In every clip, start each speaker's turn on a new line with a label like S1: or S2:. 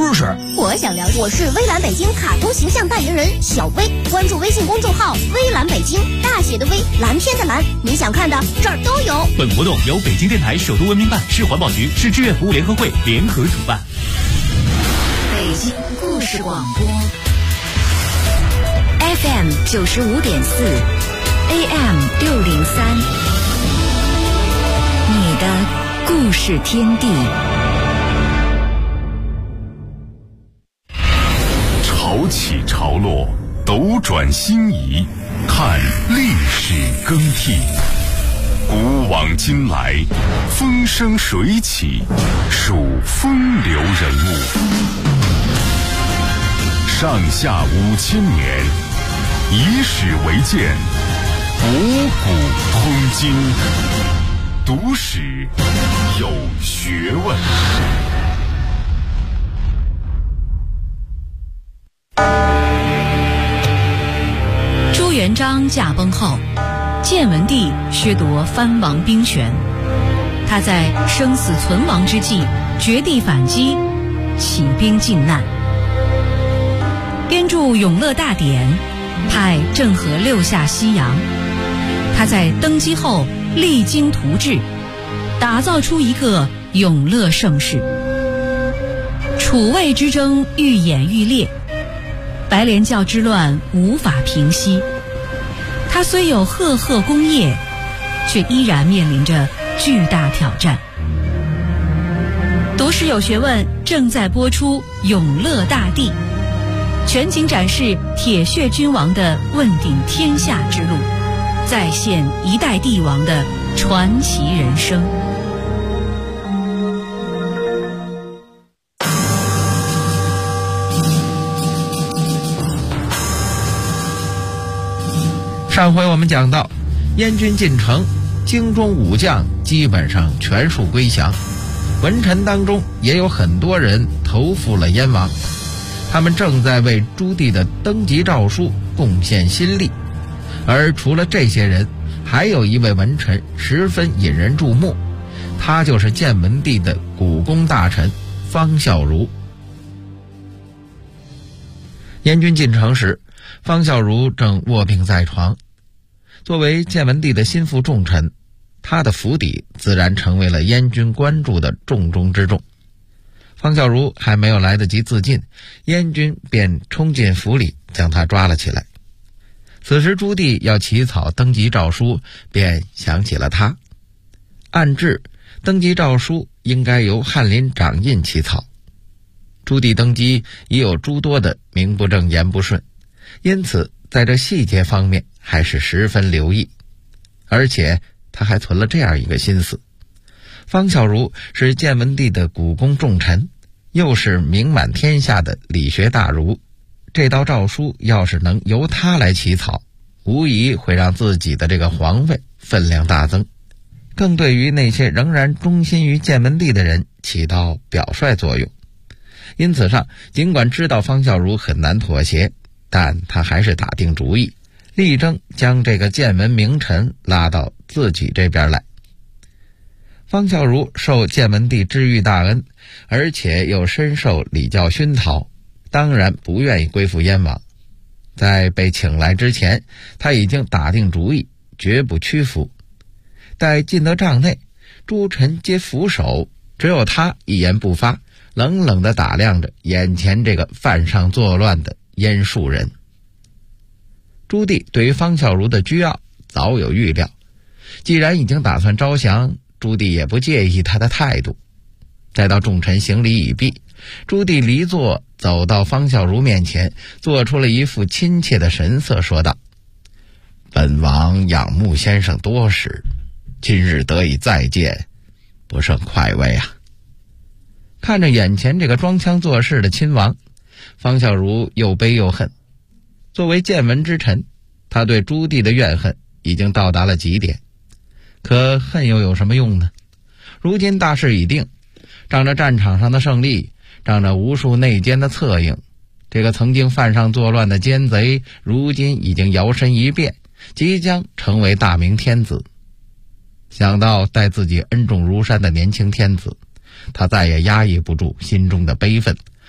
S1: 知识。
S2: 我想了解，我是微蓝北京卡通形象代言人小薇，关注微信公众号微蓝北京，大写的微，蓝天的蓝，你想看的这儿都有。
S3: 本活动由北京电台首都文明办、市环保局、市志愿服务联合会联合主办。
S4: 北京故事广播 FM 95.4 AM 603，你的故事天地。
S5: 潮起潮落，斗转星移，看历史更替。古往今来，风生水起，数风流人物。上下5000年，以史为鉴，博古通今。读史有学问。
S6: 朱元璋驾崩后，建文帝削夺藩王兵权，他在生死存亡之际绝地反击，起兵靖难，编著《永乐大典》，派郑和六下西洋。他在登基后励精图治，打造出一个永乐盛世。楚魏之争愈演愈烈，白莲教之乱无法平息。他虽有赫赫功业，却依然面临着巨大挑战。读史有学问正在播出《永乐大帝》，全景展示铁血君王的问鼎天下之路，再现一代帝王的传奇人生。
S7: 上回我们讲到，燕军进城，京中武将基本上全数归降，文臣当中也有很多人投附了燕王，他们正在为朱棣的登基诏书贡献心力。而除了这些人，还有一位文臣十分引人注目，他就是建文帝的古宫大臣方孝孺。燕军进城时，方孝孺正卧病在床。作为建文帝的心腹重臣，他的府邸自然成为了燕军关注的重中之重。方孝孺还没有来得及自尽，燕军便冲进府里将他抓了起来。此时朱棣要起草登基诏书，便想起了他。按制，登基诏书应该由翰林掌印起草。朱棣登基已有诸多的名不正言不顺，因此在这细节方面还是十分留意。而且他还存了这样一个心思，方孝孺是建文帝的古宫重臣，又是名满天下的理学大儒，这道诏书要是能由他来起草，无疑会让自己的这个皇位分量大增，更对于那些仍然忠心于建文帝的人起到表率作用。因此上，尽管知道方孝孺很难妥协，但他还是打定主意，力争将这个建文名臣拉到自己这边来。方孝孺受建文帝知遇大恩，而且又深受礼教熏陶，当然不愿意归附燕王。在被请来之前，他已经打定主意，绝不屈服。待进得帐内，诸臣皆俯首，只有他一言不发，冷冷地打量着眼前这个犯上作乱的燕庶人。朱棣对于方孝孺的倨傲早有预料，既然已经打算招降，朱棣也不介意他的态度。待到众臣行礼已毕，朱棣离座走到方孝孺面前，做出了一副亲切的神色，说道：“本王仰慕先生多时，今日得以再见，不胜快慰啊。”看着眼前这个装腔作势的亲王，方孝孺又悲又恨。作为建文之臣，他对朱棣的怨恨已经到达了极点。可恨又有什么用呢？如今大势已定，仗着战场上的胜利，仗着无数内奸的策应，这个曾经犯上作乱的奸贼，如今已经摇身一变，即将成为大明天子。想到待自己恩重如山的年轻天子，他再也压抑不住心中的悲愤，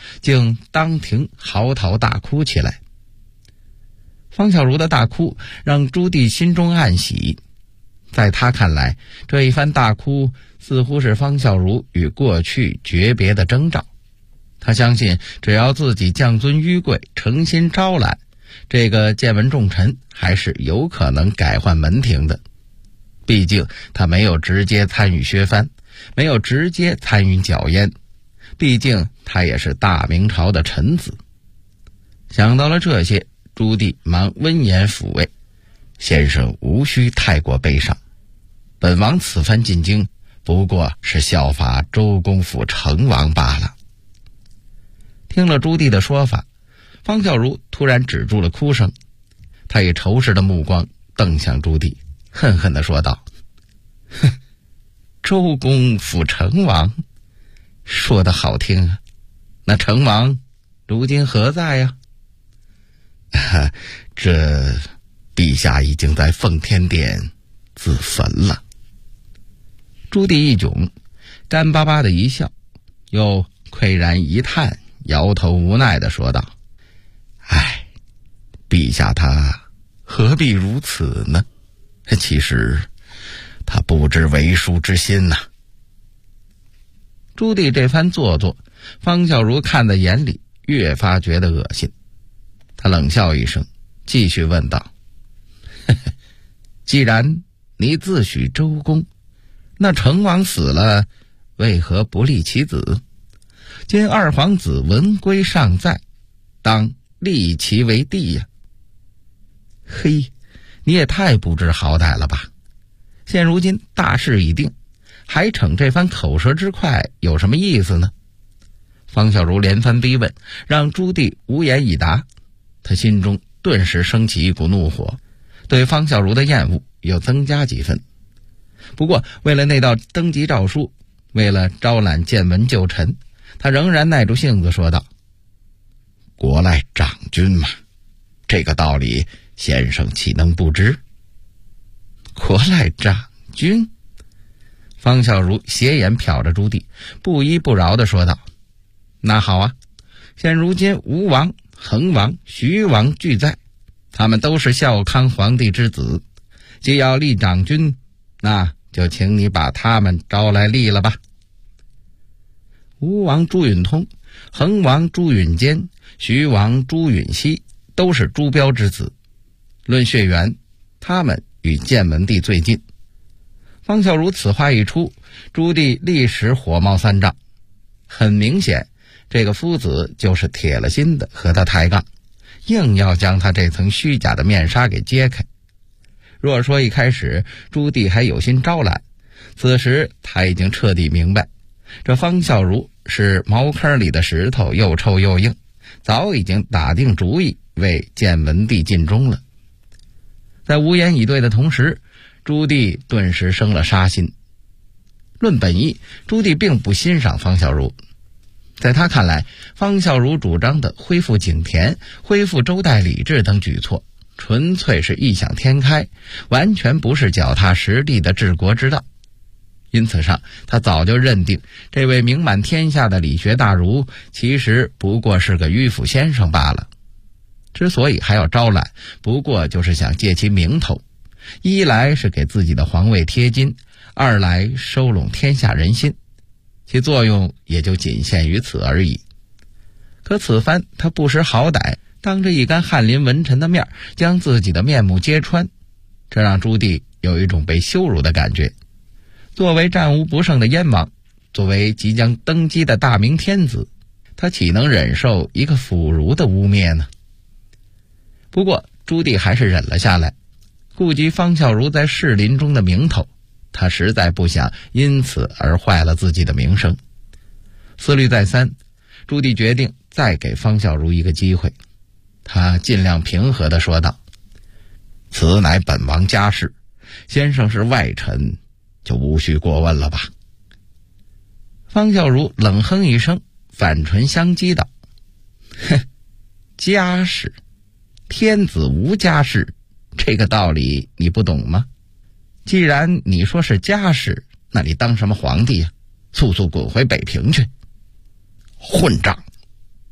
S7: 竟当庭嚎啕大哭起来。方孝孺的大哭让朱棣心中暗喜，在他看来，这一番大哭似乎是方孝孺与过去诀别的征兆。他相信，只要自己降尊于贵，诚心招揽，这个建文重臣还是有可能改换门庭的。毕竟他没有直接参与削藩，没有直接参与剿燕，毕竟他也是大明朝的臣子。想到了这些，朱棣忙温言抚慰：“先生无需太过悲伤，本王此番进京不过是效法周公辅成王罢了。”听了朱棣的说法，方孝孺突然止住了哭声，他以仇视的目光瞪向朱棣，恨恨地说道：“哼，周公辅成王，说得好听啊，那成王如今何在呀？”“这陛下已经在奉天殿自焚了。”朱棣一窘，干巴巴的一笑，又喟然一叹，摇头无奈地说道：“唉，陛下他何必如此呢？其实他不知为庶之心呐。”朱棣这番做作，方孝孺看在眼里，越发觉得恶心。他冷笑一声，继续问道：“既然你自诩周公，那成王死了，为何不立其子？今二皇子文归尚在，当立其为帝呀！”“嘿，你也太不知好歹了吧！现如今大势已定，还逞这番口舌之快，有什么意思呢？”方孝孺连番逼问，让朱棣无言以答。他心中顿时升起一股怒火，对方孝孺的厌恶又增加几分。不过为了那道登基诏书，为了招揽建文旧臣，他仍然耐住性子说道：“国赖长君嘛，这个道理先生岂能不知？”“国赖长君？”方孝孺斜眼瞟着朱棣，不依不饶地说道：“那好啊，现如今吴王、恒王、徐王俱在，他们都是孝康皇帝之子，既要立长君，那就请你把他们招来立了吧。”吴王朱允通、恒王朱允坚、徐王朱允熙都是朱标之子，论血缘，他们与建文帝最近。方孝孺此话一出，朱棣立时火冒三丈。很明显，这个夫子就是铁了心的和他抬杠，硬要将他这层虚假的面纱给揭开。若说一开始朱棣还有心招揽，此时他已经彻底明白，这方孝孺是茅坑里的石头，又臭又硬，早已经打定主意为建文帝尽忠了。在无言以对的同时，朱棣顿时生了杀心。论本意，朱棣并不欣赏方孝孺。在他看来，方孝孺主张的恢复井田、恢复周代礼制等举措，纯粹是异想天开，完全不是脚踏实地的治国之道。因此上，他早就认定这位名满天下的理学大儒，其实不过是个迂腐先生罢了。之所以还要招揽，不过就是想借其名头，一来是给自己的皇位贴金，二来收拢天下人心，其作用也就仅限于此而已。可此番他不识好歹，当着一干翰林文臣的面将自己的面目揭穿，这让朱棣有一种被羞辱的感觉。作为战无不胜的燕王，作为即将登基的大明天子，他岂能忍受一个腐儒的污蔑呢？不过朱棣还是忍了下来，顾及方孝孺在士林中的名头，他实在不想因此而坏了自己的名声。思虑再三，朱棣决定再给方孝孺一个机会。他尽量平和地说道：“此乃本王家事，先生是外臣，就无需过问了吧。”方孝孺冷哼一声，反唇相讥道：“哼，家事？天子无家事，这个道理你不懂吗？既然你说是家事，那你当什么皇帝呀？速速滚回北平去！”混账！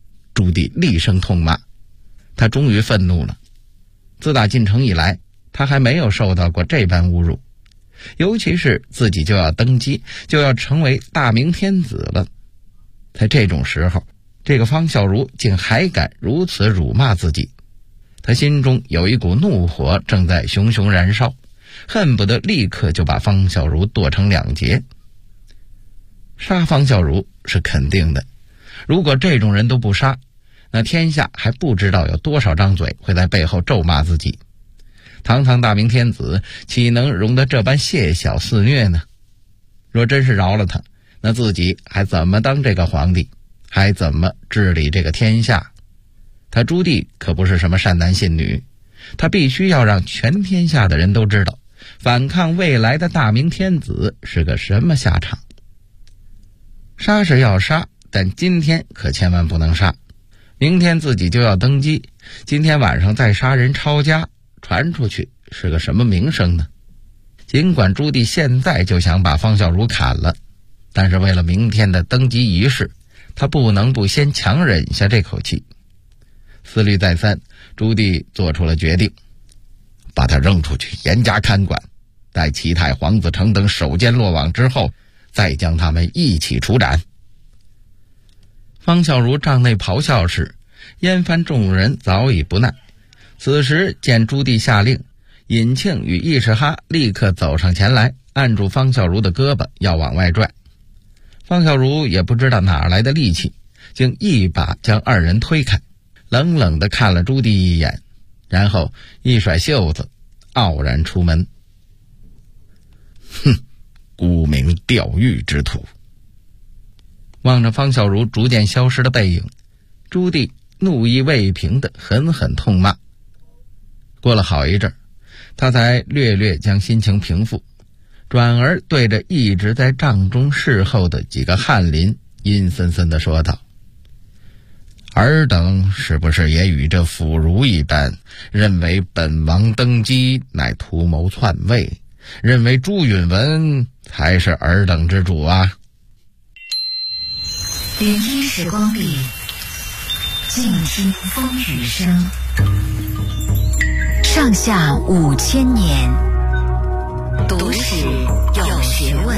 S7: 朱棣厉声痛骂。他终于愤怒了，自打进城以来，他还没有受到过这般侮辱，尤其是自己就要登基，就要成为大明天子了。在这种时候，这个方孝孺竟还敢如此辱骂自己，他心中有一股怒火正在熊熊燃烧，恨不得立刻就把方孝孺剁成两截。杀方孝孺是肯定的，如果这种人都不杀，那天下还不知道有多少张嘴会在背后咒骂自己。堂堂大明天子岂能容得这般亵小肆虐呢？若真是饶了他，那自己还怎么当这个皇帝，还怎么治理这个天下？他朱棣可不是什么善男信女，他必须要让全天下的人都知道，反抗未来的大明天子是个什么下场。杀是要杀，但今天可千万不能杀。明天自己就要登基，今天晚上再杀人抄家，传出去是个什么名声呢？尽管朱棣现在就想把方孝孺砍了，但是为了明天的登基仪式，他不能不先强忍下这口气。思虑再三，朱棣做出了决定，把他扔出去，严加看管，待齐泰、黄子成等守奸落网之后，再将他们一起处斩。方孝孺帐内咆哮时，燕藩众人早已不耐。此时见朱棣下令，尹庆与义士哈立刻走上前来，按住方孝孺的胳膊要往外拽。方孝孺也不知道哪来的力气，竟一把将二人推开，冷冷地看了朱棣一眼，然后一甩袖子，傲然出门。哼，沽名钓誉之徒！望着方孝孺逐渐消失的背影，朱棣怒意未平地狠狠痛骂。过了好一阵，他才略略将心情平复，转而对着一直在帐中侍候的几个翰林阴森森地说道：尔等是不是也与这腐儒一般，认为本王登基乃图谋篡位，认为朱允文才是尔等之主啊？
S4: 聆听时光里，静听风雨声。上下5000年，读史有学问。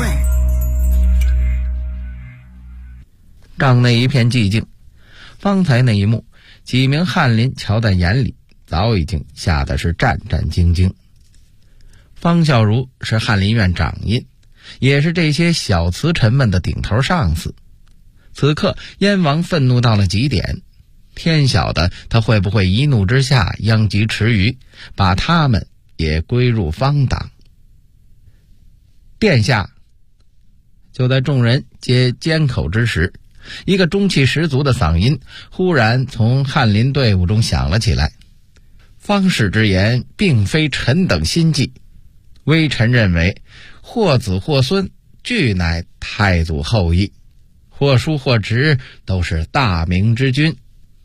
S7: 帐内一片寂静，方才那一幕，几名翰林瞧在眼里，早已经吓得是战战兢兢。方孝孺是翰林院掌印，也是这些小词臣们的顶头上司。此刻燕王愤怒到了极点，天晓得他会不会一怒之下殃及池鱼，把他们也归入方党。殿下！就在众人皆尖口之时，一个中气十足的嗓音忽然从翰林队伍中响了起来。方士之言并非臣等心计，微臣认为或子或孙俱乃太祖后裔，或叔或侄都是大明之君。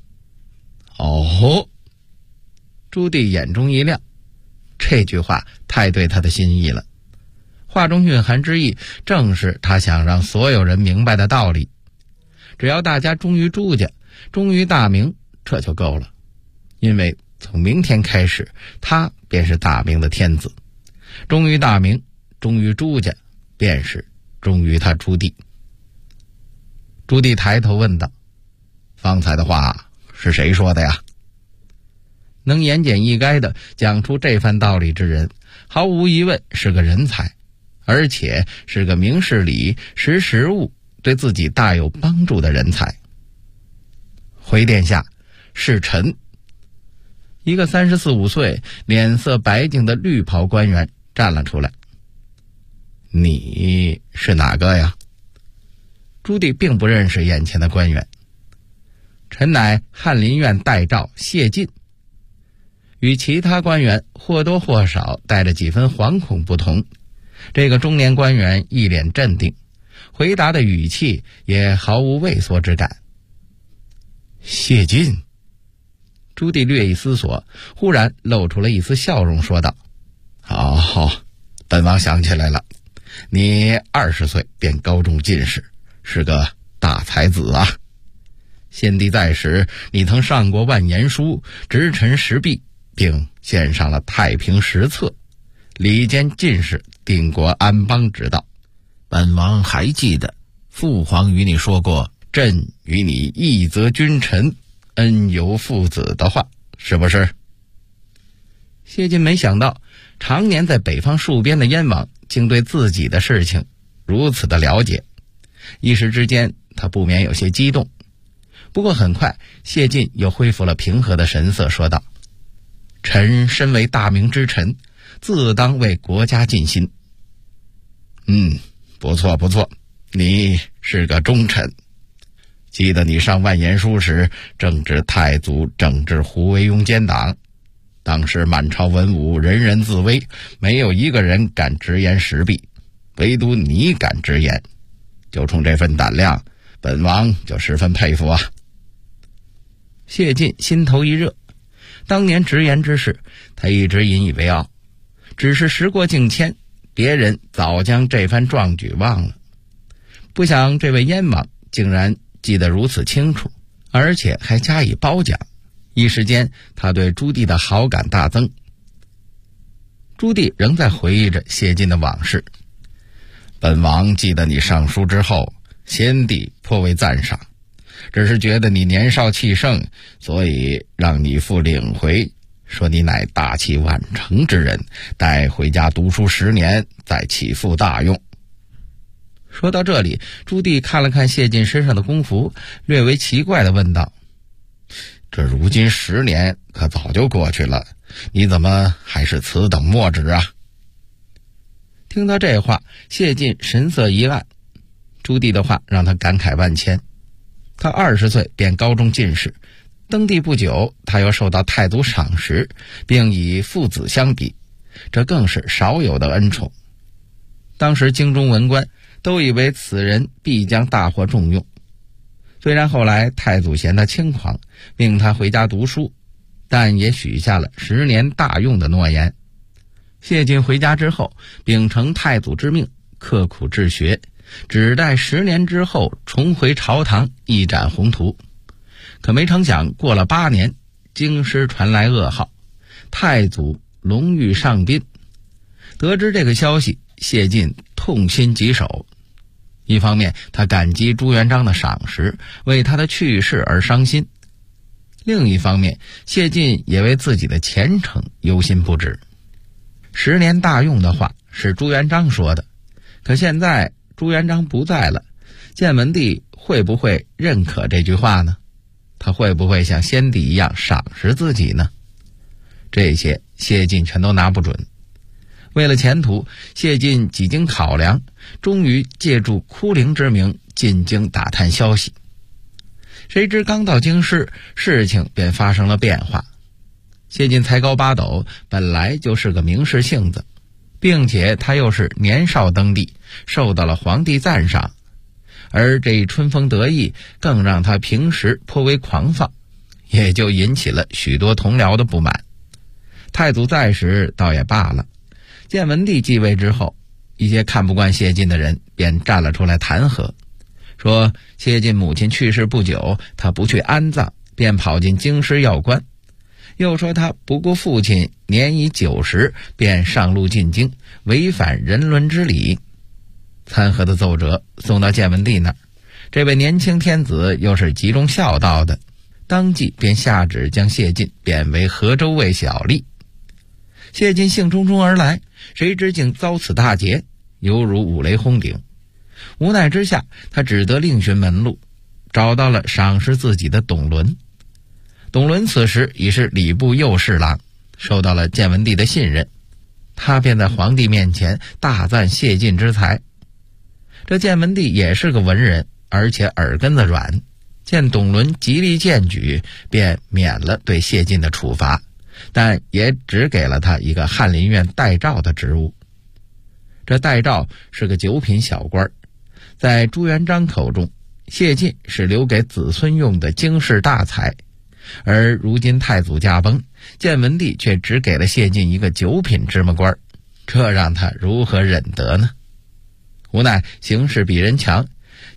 S7: 哦，朱棣眼中一亮，这句话太对他的心意了。话中蕴含之意，正是他想让所有人明白的道理。只要大家忠于朱家，忠于大明，这就够了。因为从明天开始，他便是大明的天子。忠于大明，忠于朱家，便是忠于他朱棣。朱棣抬头问道：方才的话是谁说的呀？能言简意赅地讲出这番道理之人，毫无疑问是个人才，而且是个明事理、识时务、对自己大有帮助的人才。回殿下，是臣。一个34、35岁、脸色白净的绿袍官员站了出来。你是哪个呀？朱棣并不认识眼前的官员。臣乃翰林院代诏谢晋。与其他官员或多或少带着几分惶恐不同，这个中年官员一脸镇定，回答的语气也毫无畏缩之感。谢晋。朱棣略一思索，忽然露出了一丝笑容，说道：好，本王想起来了，你20岁便高中进士，是个大才子啊。 先帝在时，你曾上过万言书，直陈时弊，并献上了太平实策，礼监进士，定国安邦之道。本王还记得父皇与你说过，朕与你一则君臣，恩由父子的话，是不是？谢晋没想到，常年在北方戍边的燕王竟对自己的事情如此的了解，一时之间他不免有些激动。不过很快，谢晋又恢复了平和的神色，说道：臣身为大明之臣，自当为国家尽心。不错不错，你是个忠臣。记得你上万言书时，正值太祖整治胡惟庸奸党，当时满朝文武人人自危，没有一个人敢直言时弊，唯独你敢直言，就冲这份胆量，本王就十分佩服啊。谢晋心头一热，当年直言之事，他一直引以为傲，只是时过境迁，别人早将这番壮举忘了。不想这位燕王竟然记得如此清楚，而且还加以褒奖，一时间他对朱棣的好感大增。朱棣仍在回忆着谢晋的往事。本王记得你上书之后，先帝颇为赞赏，只是觉得你年少气盛，所以让你父领回，说你乃大器晚成之人，待回家读书10年，再起复大用。说到这里，朱棣看了看谢晋身上的功服，略为奇怪地问道：这如今10年可早就过去了，你怎么还是此等墨汁啊？听到这话，谢晋神色一暗。朱棣的话让他感慨万千。他20岁便高中进士，登第不久，他又受到太祖赏识，并以父子相比，这更是少有的恩宠。当时京中文官都以为此人必将大获重用。虽然后来太祖嫌他轻狂，命他回家读书，但也许下了10年大用的诺言。谢晋回家之后，秉承太祖之命，刻苦治学，只待10年之后重回朝堂，一展宏图。可没成想，过了8年，京师传来噩耗，太祖龙驭上宾。得知这个消息，谢晋痛心疾首。一方面他感激朱元璋的赏识，为他的去世而伤心；另一方面，谢晋也为自己的前程忧心不止。10年大用的话是朱元璋说的，可现在朱元璋不在了，建文帝会不会认可这句话呢？他会不会像先帝一样赏识自己呢？这些谢晋全都拿不准。为了前途，谢晋几经考量，终于借助哭灵之名进京打探消息。谁知刚到京师，事情便发生了变化。谢晋才高8斗，本来就是个名士性子，并且他又是年少登第，受到了皇帝赞赏，而这一春风得意更让他平时颇为狂放，也就引起了许多同僚的不满。太祖在时倒也罢了，建文帝继位之后，一些看不惯谢晋的人便站了出来弹劾，说谢晋母亲去世不久，他不去安葬，便跑进京师要官，又说他不顾父亲年已90，便上路进京，违反人伦之礼。参劾的奏折送到建文帝那儿，这位年轻天子又是极重孝道的，当即便下旨将谢晋贬为河州尉小吏。谢晋兴冲冲而来，谁知竟遭此大劫，犹如五雷轰顶。无奈之下，他只得另寻门路，找到了赏识自己的董伦。董伦此时已是礼部右侍郎，受到了建文帝的信任，他便在皇帝面前大赞谢晋之才。这建文帝也是个文人，而且耳根子软，见董伦极力荐举，便免了对谢晋的处罚，但也只给了他一个翰林院待诏的职务。这待诏是个9品小官，在朱元璋口中，谢晋是留给子孙用的经世大才，而如今太祖驾崩，建文帝却只给了谢晋一个9品芝麻官，这让他如何忍得呢？无奈形势比人强，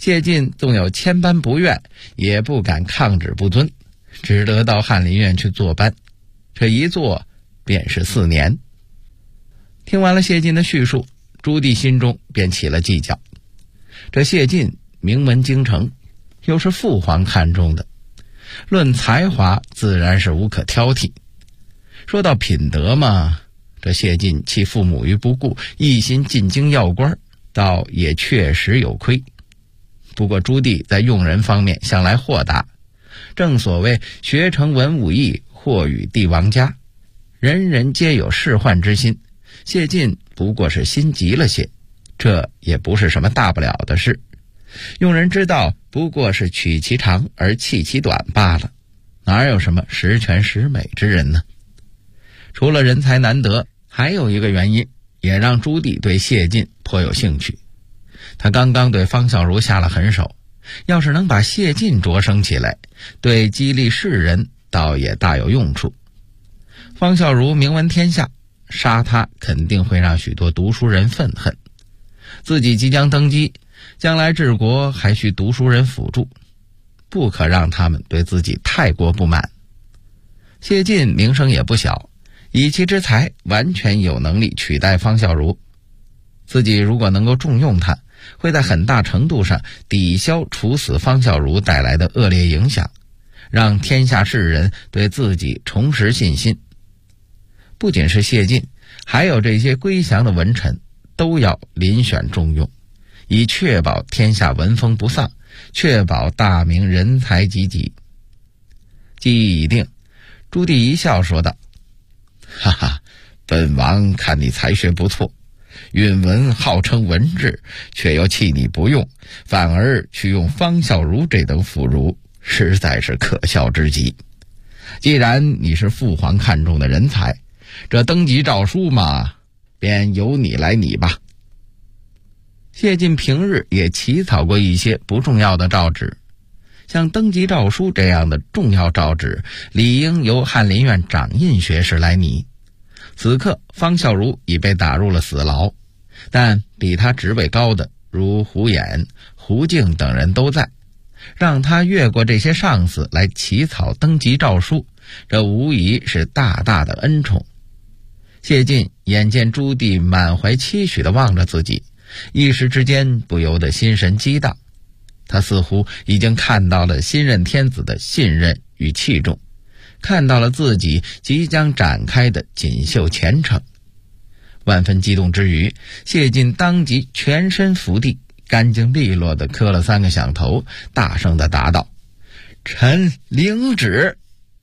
S7: 谢晋纵有千般不愿，也不敢抗旨不遵，只得到翰林院去坐班，这一坐便是4年。听完了谢晋的叙述，朱棣心中便起了计较。这谢晋名门京城，又是父皇看中的，论才华自然是无可挑剔。说到品德嘛，这谢晋弃父母于不顾，一心进京要官，倒也确实有亏。不过朱棣在用人方面向来豁达，正所谓学成文武艺，或与帝王家，人人皆有仕宦之心。谢晋不过是心急了些，这也不是什么大不了的事。用人之道不过是取其长而弃其短罢了，哪有什么十全十美之人呢？除了人才难得，还有一个原因也让朱棣对谢晋颇有兴趣。他刚刚对方孝孺下了狠手，要是能把谢晋擢升起来，对激励世人倒也大有用处。方孝孺名闻天下，杀他肯定会让许多读书人愤恨。自己即将登基，将来治国还需读书人辅助，不可让他们对自己太过不满。谢晋名声也不小，以其之才，完全有能力取代方孝孺。自己如果能够重用他，会在很大程度上抵消处死方孝孺带来的恶劣影响，让天下士人对自己重拾信心。不仅是谢晋，还有这些归降的文臣，都要遴选重用，以确保天下文风不丧，确保大明人才济济。计议已定，朱棣一笑说道：哈哈，本王看你才学不错，允文号称文治，却又弃你不用，反而去用方孝孺这等腐儒，实在是可笑之极。既然你是父皇看中的人才，这登基诏书嘛，便由你来拟吧。谢晋平日也起草过一些不重要的诏旨，像登基诏书这样的重要诏旨，理应由翰林院掌印学士来拟。此刻方孝孺已被打入了死牢，但比他职位高的如胡衍、胡敬等人都在，让他越过这些上司来起草登基诏书，这无疑是大大的恩宠。谢晋眼见朱棣满怀期许地望着自己，一时之间不由得心神激荡。他似乎已经看到了新任天子的信任与器重，看到了自己即将展开的锦绣前程。万分激动之余，谢晋当即全身伏地，干净利落地磕了3个响头，大声地答道：臣领旨。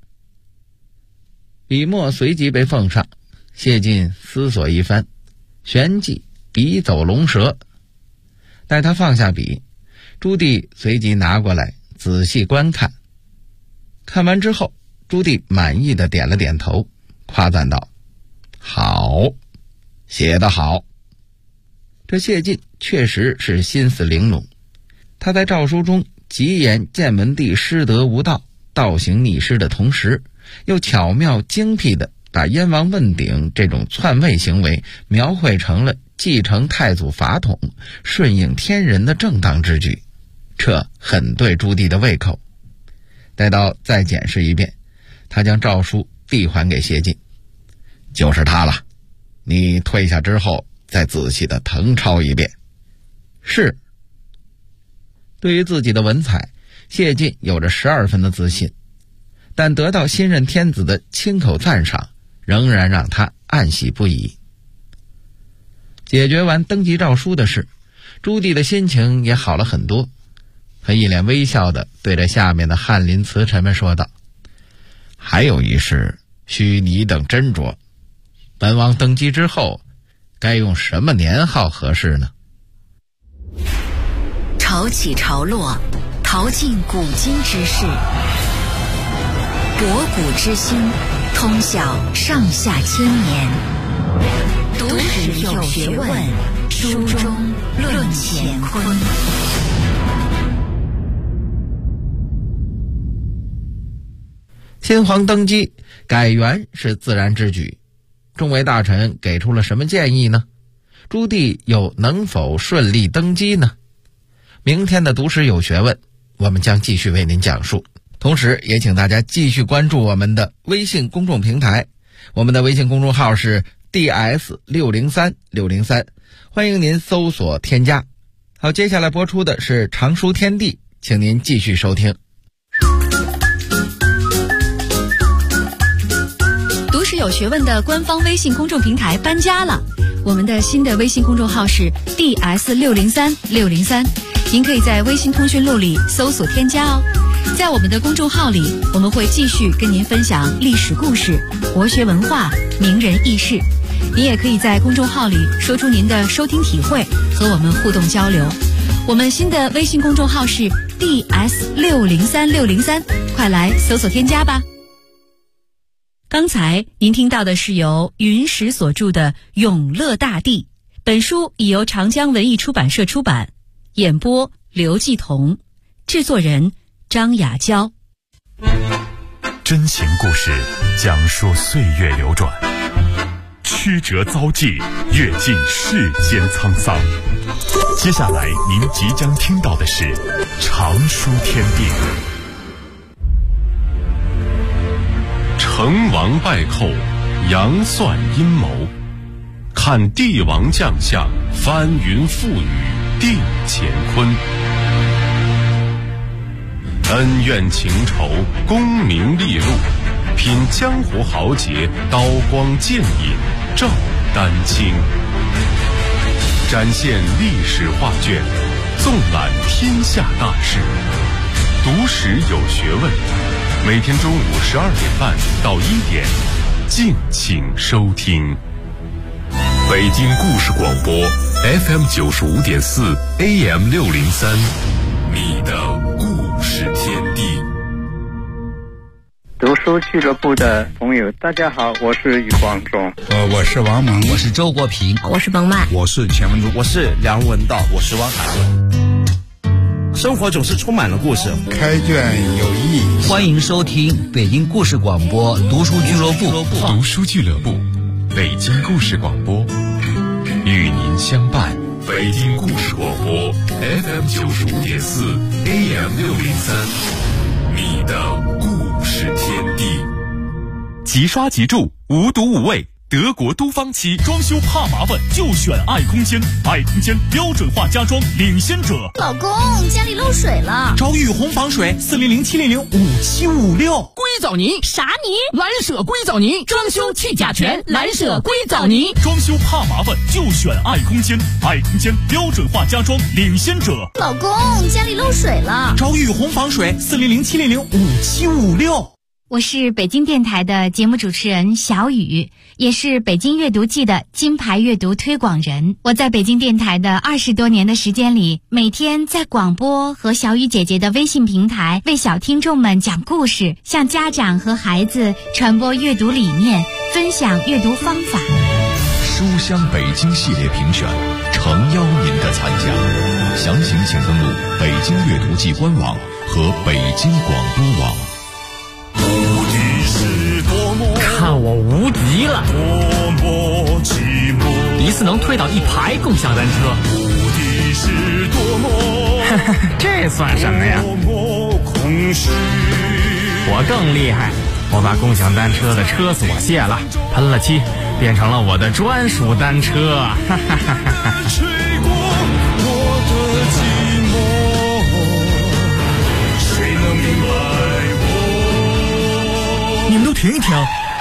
S7: 笔墨随即被奉上，谢晋思索一番，旋即笔走龙蛇。待他放下笔，朱棣随即拿过来仔细观看。看完之后，朱棣满意地点了点头，夸赞道：好，写得好。这谢晋确实是心思玲珑，他在诏书中极言建文帝失德无道，倒行逆施的同时，又巧妙精辟地把燕王问鼎这种篡位行为描绘成了继承太祖法统、顺应天人的正当之举，这很对朱棣的胃口。待到再检视一遍，他将诏书递还给谢晋：就是他了，你退下之后再仔细的誊抄一遍。是。对于自己的文采，谢晋有着12分的自信，但得到新任天子的亲口赞赏，仍然让他暗喜不已。解决完登基诏书的事，朱棣的心情也好了很多。他一脸微笑地对着下面的翰林词臣们说道：还有一事需你等斟酌，本王登基之后该用什么年号合适呢？
S4: 潮起潮落，淘尽古今之事，博古之心，通晓上下千年。读史有学问，书中论乾坤。
S7: 新皇登基，改元是自然之举，众位大臣给出了什么建议呢？朱棣又能否顺利登基呢？ 明天的读史有学问，我们将继续为您讲述。同时也请大家继续关注我们的微信公众平台，我们的微信公众号是 DS603603，欢迎您搜索添加。好，接下来播出的是常书天地，请您继续收听。
S6: 读史有学问的官方微信公众平台搬家了，我们的新的微信公众号是 DS603603，您可以在微信通讯录里搜索添加哦。在我们的公众号里，我们会继续跟您分享历史故事、国学文化、名人轶事。您也可以在公众号里说出您的收听体会，和我们互动交流。我们新的微信公众号是 DS603603，快来搜索添加吧。刚才您听到的是由云石所著的《永乐大帝》，本书已由长江文艺出版社出版，演播刘继彤，制作人张雅娇。
S3: 真情故事讲述岁月流转，曲折遭际，阅尽世间沧桑。接下来您即将听到的是常书天地。成王败寇，杨算阴谋，看帝王将相，翻云覆雨，定乾坤。恩怨情仇，功名利禄，品江湖豪杰，刀光剑影，照丹青。展现历史画卷，纵览天下大事，读史有学问。每天中午12点半到1点，敬请收听。北京故事广播 FM 95.4 AM 603，你的故事天地。
S1: 读书俱乐部的朋友，大家好，我是余光中。
S8: 我是王蒙，
S9: 我是周国平，
S2: 我是彭曼，
S8: 我是钱文珠，
S10: 我是梁文道，我是汪海伦。生活总是充满了故事，
S8: 开卷有益。
S9: 欢迎收听北京故事广播读书俱乐部。
S3: 读书俱乐部，北京故事广播，与您相伴。北京故事广播 FM 95.4 AM 603，你的故事天地。即刷即住，无毒无味。德国都芳漆，装修怕麻烦就选爱空间，爱空间标准化家装领先者。
S2: 老公，家里漏水了，
S11: 找雨虹防水，400-700-5756。
S12: 硅藻泥
S2: 啥泥？
S12: 蓝舍硅藻泥，装修去甲醛，蓝舍硅藻泥。
S3: 装修怕麻烦就选爱空间，爱空间标准化家装领先者。
S2: 老公，家里漏水了，
S11: 找雨虹防水，400-700-5756。
S13: 我是北京电台的节目主持人小雨，也是北京阅读季的金牌阅读推广人。我在北京电台的20多年的时间里，每天在广播和小雨姐姐的微信平台为小听众们讲故事，向家长和孩子传播阅读理念，分享阅读方法。
S3: 书香北京系列评选，诚邀您的参加。详情请登录北京阅读季官网和北京广播网。
S12: 看我无敌了！迪斯能推倒一排共享单车，这算什么呀？我更厉害，我把共享单车的车锁卸了，喷了漆，变成了我的专属单车。
S11: 你们都停一停，